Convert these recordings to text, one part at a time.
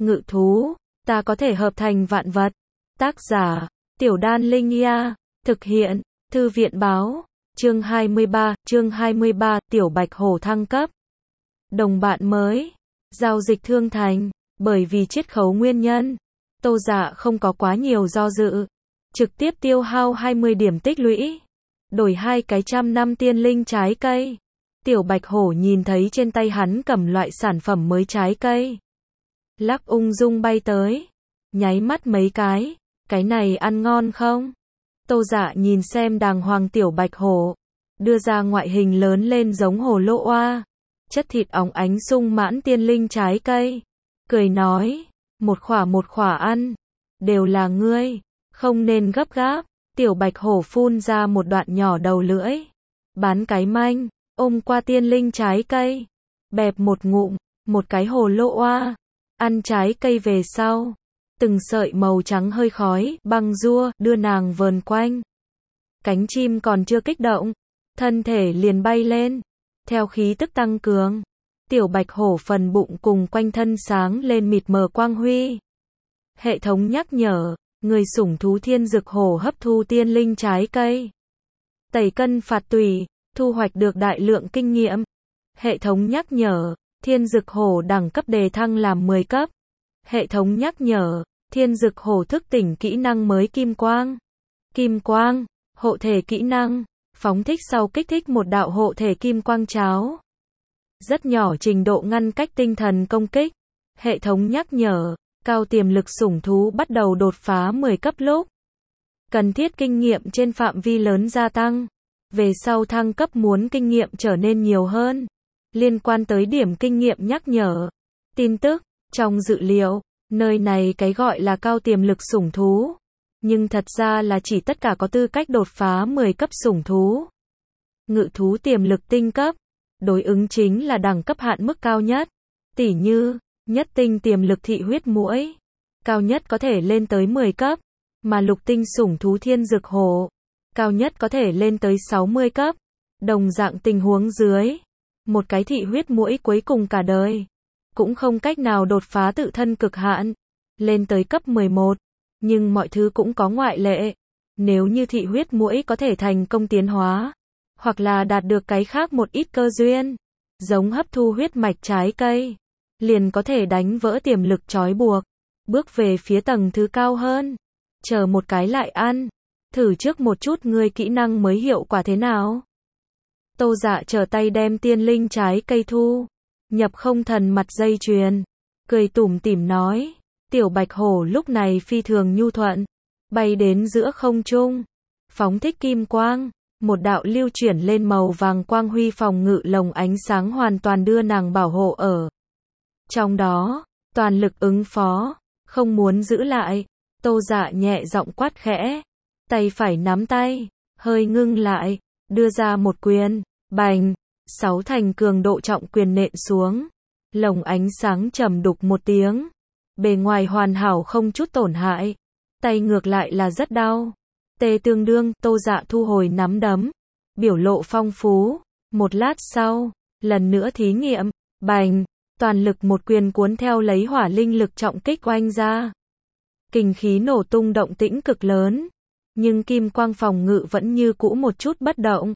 Ngự thú, ta có thể hợp thành vạn vật. Tác giả, Tiểu Đan Linh Nha. Thực hiện, Thư viện báo. Chương 23, Tiểu Bạch Hổ thăng cấp. Đồng bạn mới. Giao dịch thương thành. Bởi vì chiết khấu nguyên nhân, Tô Dạ không có quá nhiều do dự. Trực tiếp tiêu hao 20 điểm tích lũy. Đổi 2 cái 100 năm tiên linh trái cây. Tiểu Bạch Hổ nhìn thấy trên tay hắn cầm loại sản phẩm mới trái cây. Lắc ung dung bay tới. Nháy mắt mấy cái này ăn ngon không? Tô Dạ nhìn xem đàng hoàng Tiểu Bạch Hổ. Đưa ra ngoại hình lớn lên giống hổ lô oa. Chất thịt óng ánh sung mãn tiên linh trái cây. Cười nói, một khỏa ăn. Đều là ngươi, không nên gấp gáp. Tiểu Bạch Hổ phun ra một đoạn nhỏ đầu lưỡi. Bán cái manh, ôm qua tiên linh trái cây. Bẹp một ngụm, một cái hồ lô oa. Ăn trái cây về sau. Từng sợi màu trắng hơi khói, băng rua, đưa nàng vờn quanh. Cánh chim còn chưa kích động. Thân thể liền bay lên. Theo khí tức tăng cường. Tiểu Bạch Hổ phần bụng cùng quanh thân sáng lên mịt mờ quang huy. Hệ thống nhắc nhở. Người sủng thú thiên dực hổ hấp thu tiên linh trái cây. Tẩy cân phạt tùy, thu hoạch được đại lượng kinh nghiệm. Hệ thống nhắc nhở, thiên dực hổ đẳng cấp đề thăng làm 10 cấp. Hệ thống nhắc nhở, thiên dực hổ thức tỉnh kỹ năng mới kim quang. Kim quang, hộ thể kỹ năng, phóng thích sau kích thích một đạo hộ thể kim quang cháo. Rất nhỏ trình độ ngăn cách tinh thần công kích. Hệ thống nhắc nhở. Cao tiềm lực sủng thú bắt đầu đột phá 10 cấp lúc. Cần thiết kinh nghiệm trên phạm vi lớn gia tăng. Về sau thăng cấp muốn kinh nghiệm trở nên nhiều hơn. Liên quan tới điểm kinh nghiệm nhắc nhở. Tin tức, trong dự liệu, nơi này cái gọi là cao tiềm lực sủng thú. Nhưng thật ra là chỉ tất cả có tư cách đột phá 10 cấp sủng thú. Ngự thú tiềm lực tinh cấp. Đối ứng chính là đẳng cấp hạn mức cao nhất. Tỉ như nhất tinh tiềm lực thị huyết muỗi, cao nhất có thể lên tới 10 cấp, mà lục tinh sủng thú thiên dực hổ, cao nhất có thể lên tới 60 cấp. Đồng dạng tình huống dưới, một cái thị huyết muỗi cuối cùng cả đời, cũng không cách nào đột phá tự thân cực hạn, lên tới cấp 11, nhưng mọi thứ cũng có ngoại lệ. Nếu như thị huyết muỗi có thể thành công tiến hóa, hoặc là đạt được cái khác một ít cơ duyên, giống hấp thu huyết mạch trái cây, liền có thể đánh vỡ tiềm lực trói buộc, bước về phía tầng thứ cao hơn. Chờ một cái lại ăn, thử trước một chút ngươi kỹ năng mới hiệu quả thế nào. Tô Dạ trở tay đem tiên linh trái cây thu, nhập không thần mặt dây chuyền, cười tủm tỉm nói, Tiểu Bạch Hổ lúc này phi thường nhu thuận, bay đến giữa không trung, phóng thích kim quang, một đạo lưu chuyển lên màu vàng quang huy phòng ngự lồng ánh sáng hoàn toàn đưa nàng bảo hộ ở trong đó, toàn lực ứng phó, không muốn giữ lại. Tô Dạ nhẹ giọng quát khẽ, tay phải nắm tay, hơi ngưng lại, đưa ra một quyền, bành, 6 thành cường độ trọng quyền nện xuống, lồng ánh sáng trầm đục một tiếng, bề ngoài hoàn hảo không chút tổn hại, tay ngược lại là rất đau. Tê tương đương, Tô Dạ thu hồi nắm đấm, biểu lộ phong phú. Một lát sau, lần nữa thí nghiệm, bành, toàn lực một quyền cuốn theo lấy hỏa linh lực trọng kích oanh ra. Kình khí nổ tung động tĩnh cực lớn, nhưng kim quang phòng ngự vẫn như cũ một chút bất động.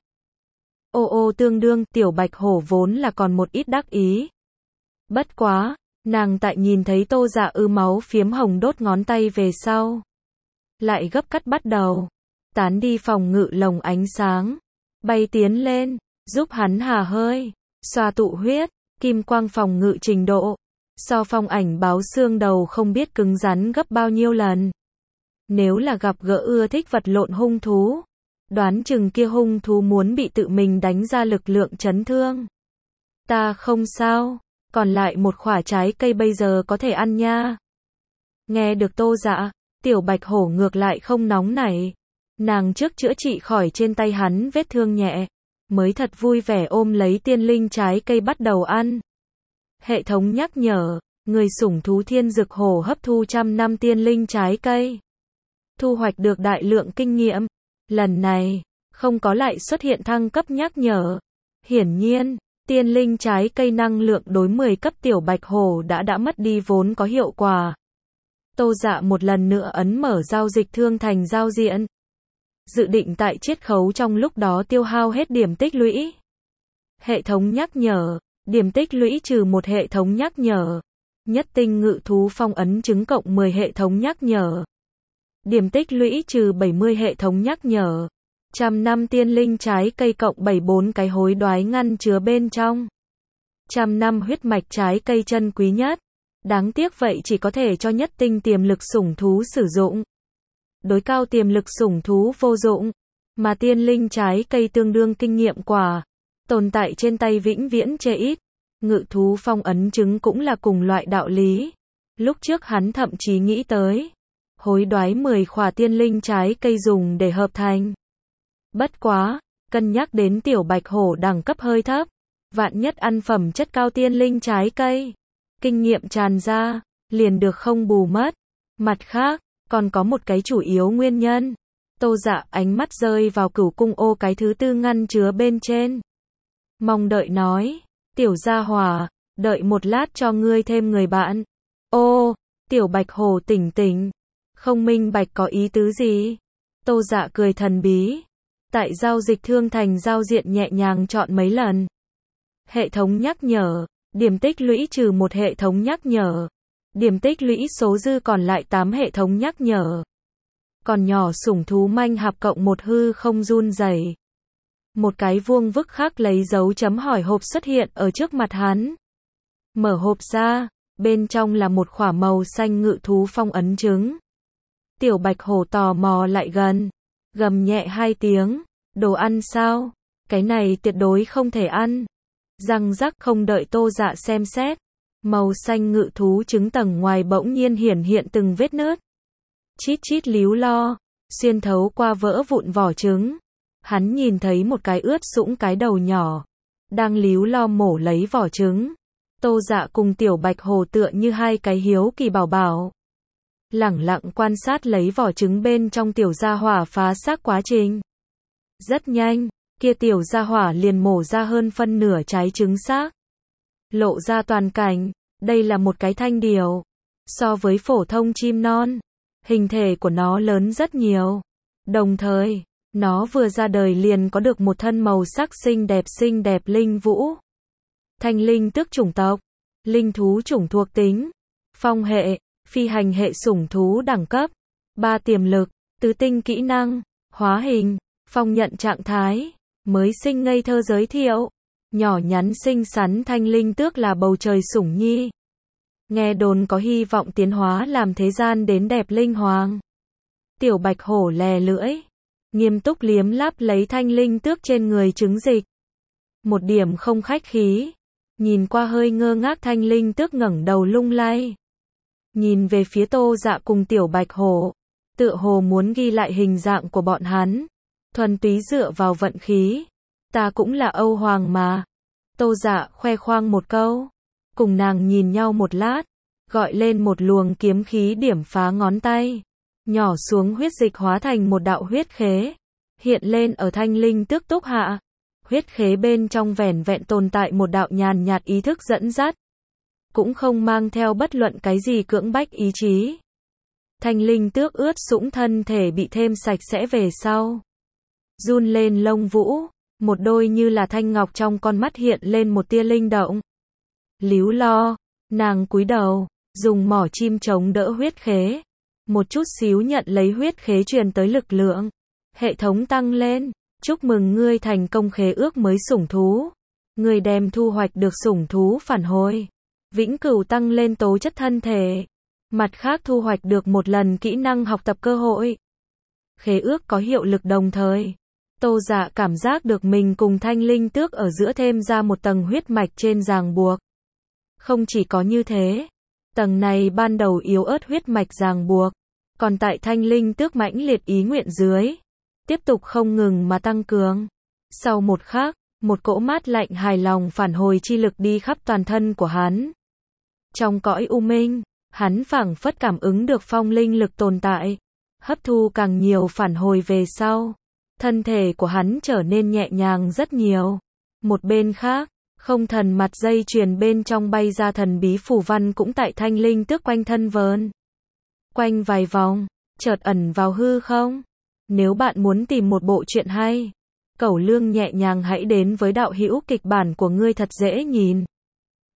Ô tương đương, Tiểu Bạch Hổ vốn là còn một ít đắc ý. Bất quá, nàng tại nhìn thấy Tô Dạ máu phiếm hồng đốt ngón tay về sau, lại gấp cắt bắt đầu, tán đi phòng ngự lồng ánh sáng, bay tiến lên, giúp hắn hà hơi, xoa tụ huyết. Kim quang phòng ngự trình độ, so phong ảnh báo xương đầu không biết cứng rắn gấp bao nhiêu lần. Nếu là gặp gỡ ưa thích vật lộn hung thú, đoán chừng kia hung thú muốn bị tự mình đánh ra lực lượng chấn thương. Ta không sao, còn lại một quả trái cây bây giờ có thể ăn nha. Nghe được Tô Dạ, Tiểu Bạch Hổ ngược lại không nóng nảy. Nàng trước chữa trị khỏi trên tay hắn vết thương nhẹ, mới thật vui vẻ ôm lấy tiên linh trái cây bắt đầu ăn. Hệ thống nhắc nhở, người sủng thú thiên dực hổ hấp thu 100 năm tiên linh trái cây. Thu hoạch được đại lượng kinh nghiệm. Lần này, không có lại xuất hiện thăng cấp nhắc nhở. Hiển nhiên, Tiên linh trái cây năng lượng đối 10 cấp tiểu bạch hổ đã mất đi vốn có hiệu quả. Tô Dạ một lần nữa ấn mở giao dịch thương thành giao diện. Dự định tại chiết khấu trong lúc đó tiêu hao hết điểm tích lũy. Hệ thống nhắc nhở, điểm tích lũy trừ 1 hệ thống nhắc nhở. Nhất tinh ngự thú phong ấn trứng cộng 10 hệ thống nhắc nhở. Điểm tích lũy trừ 70 hệ thống nhắc nhở. 100 tiên linh trái cây cộng 74 cái hối đoái ngăn chứa bên trong. 100 huyết mạch trái cây chân quý nhất. Đáng tiếc vậy chỉ có thể cho nhất tinh tiềm lực sủng thú sử dụng. Đối cao tiềm lực sủng thú vô dụng. Mà tiên linh trái cây tương đương kinh nghiệm quả. Tồn tại trên tay vĩnh viễn chê ít. Ngự thú phong ấn trứng cũng là cùng loại đạo lý. Lúc trước hắn thậm chí nghĩ tới. Hối đoái 10 khỏa tiên linh trái cây dùng để hợp thành. Bất quá, cân nhắc đến tiểu bạch hổ đẳng cấp hơi thấp. Vạn nhất ăn phẩm chất cao tiên linh trái cây. Kinh nghiệm tràn ra, liền được không bù mất. Mặt khác, còn có một cái chủ yếu nguyên nhân. Tô Dạ ánh mắt rơi vào cửu cung ô cái thứ tư ngăn chứa bên trên. Mong đợi nói, tiểu gia hỏa, đợi một lát cho ngươi thêm người bạn. Ô, tiểu bạch hổ tỉnh tỉnh, không minh bạch có ý tứ gì. Tô Dạ cười thần bí. Tại giao dịch thương thành giao diện nhẹ nhàng chọn mấy lần. Hệ thống nhắc nhở, điểm tích lũy trừ 1 hệ thống nhắc nhở. Điểm tích lũy số dư còn lại 8 hệ thống nhắc nhở. Còn nhỏ sủng thú manh hạp cộng 1 hư không run rẩy. Một cái vuông vức khác lấy dấu chấm hỏi hộp xuất hiện ở trước mặt hắn. Mở hộp ra, bên trong là một khỏa màu xanh ngự thú phong ấn trứng. Tiểu bạch hổ tò mò lại gần, gầm nhẹ 2 tiếng, đồ ăn sao? Cái này tuyệt đối không thể ăn. Răng rắc không đợi Tô Dạ xem xét. Màu xanh ngự thú trứng tầng ngoài bỗng nhiên hiển hiện từng vết nứt. Chít chít líu lo, xuyên thấu qua vỡ vụn vỏ trứng. Hắn nhìn thấy một cái ướt sũng cái đầu nhỏ, đang líu lo mổ lấy vỏ trứng. Tô Dạ cùng tiểu bạch hổ tựa như hai cái hiếu kỳ bảo bảo. Lẳng lặng quan sát lấy vỏ trứng bên trong tiểu gia hỏa phá xác quá trình. Rất nhanh, kia tiểu gia hỏa liền mổ ra hơn phân nửa trái trứng xác. Lộ ra toàn cảnh, đây là một cái thanh điểu. So với phổ thông chim non, hình thể của nó lớn rất nhiều. Đồng thời, nó vừa ra đời liền có được một thân màu sắc xinh đẹp linh vũ. Thanh linh tước chủng tộc, linh thú chủng thuộc tính, phong hệ, phi hành hệ sủng thú đẳng cấp, 3 tiềm lực, tứ tinh kỹ năng, hóa hình, phong nhận trạng thái, mới sinh ngây thơ giới thiệu. Nhỏ nhắn xinh xắn thanh linh tước là bầu trời sủng nhi. Nghe đồn có hy vọng tiến hóa làm thế gian đến đẹp linh hoàng. Tiểu bạch hổ lè lưỡi, nghiêm túc liếm láp lấy thanh linh tước trên người trứng dịch. Một điểm không khách khí. Nhìn qua hơi ngơ ngác thanh linh tước ngẩng đầu lung lay. Nhìn về phía Tô Dạ cùng tiểu bạch hổ. Tựa hồ muốn ghi lại hình dạng của bọn hắn. Thuần túy dựa vào vận khí. Ta cũng là Âu Hoàng mà. Tô Dạ khoe khoang một câu. Cùng nàng nhìn nhau một lát. Gọi lên một luồng kiếm khí điểm phá ngón tay. Nhỏ xuống huyết dịch hóa thành một đạo huyết khế. Hiện lên ở thanh linh tước túc hạ. Huyết khế bên trong vẻn vẹn tồn tại một đạo nhàn nhạt ý thức dẫn dắt. Cũng không mang theo bất luận cái gì cưỡng bách ý chí. Thanh linh tước ướt sũng thân thể bị thêm sạch sẽ về sau. Run lên lông vũ. Một đôi như là thanh ngọc trong con mắt hiện lên một tia linh động. Líu lo, nàng cúi đầu, dùng mỏ chim chống đỡ huyết khế. Một chút xíu nhận lấy huyết khế truyền tới lực lượng. Hệ thống tăng lên. Chúc mừng ngươi thành công khế ước mới sủng thú. Ngươi đem thu hoạch được sủng thú phản hồi. Vĩnh cửu tăng lên tố chất thân thể. Mặt khác thu hoạch được một lần kỹ năng học tập cơ hội. Khế ước có hiệu lực đồng thời. Tô Dạ cảm giác được mình cùng thanh linh tước ở giữa thêm ra một tầng huyết mạch trên ràng buộc. Không chỉ có như thế, tầng này ban đầu yếu ớt huyết mạch ràng buộc, còn tại thanh linh tước mãnh liệt ý nguyện dưới, tiếp tục không ngừng mà tăng cường. Sau một khắc, một cỗ mát lạnh hài lòng phản hồi chi lực đi khắp toàn thân của hắn. Trong cõi u minh, hắn phảng phất cảm ứng được phong linh lực tồn tại, hấp thu càng nhiều phản hồi về sau. Thân thể của hắn trở nên nhẹ nhàng rất nhiều. Một bên khác, Không thần mặt dây chuyền bên trong bay ra thần bí phù văn cũng tại thanh linh tước quanh thân vờn quanh vài vòng, chợt ẩn vào hư không. Nếu bạn muốn tìm một bộ truyện hay, Cẩu Lương nhẹ nhàng hãy đến với đạo hữu kịch bản của ngươi thật dễ nhìn.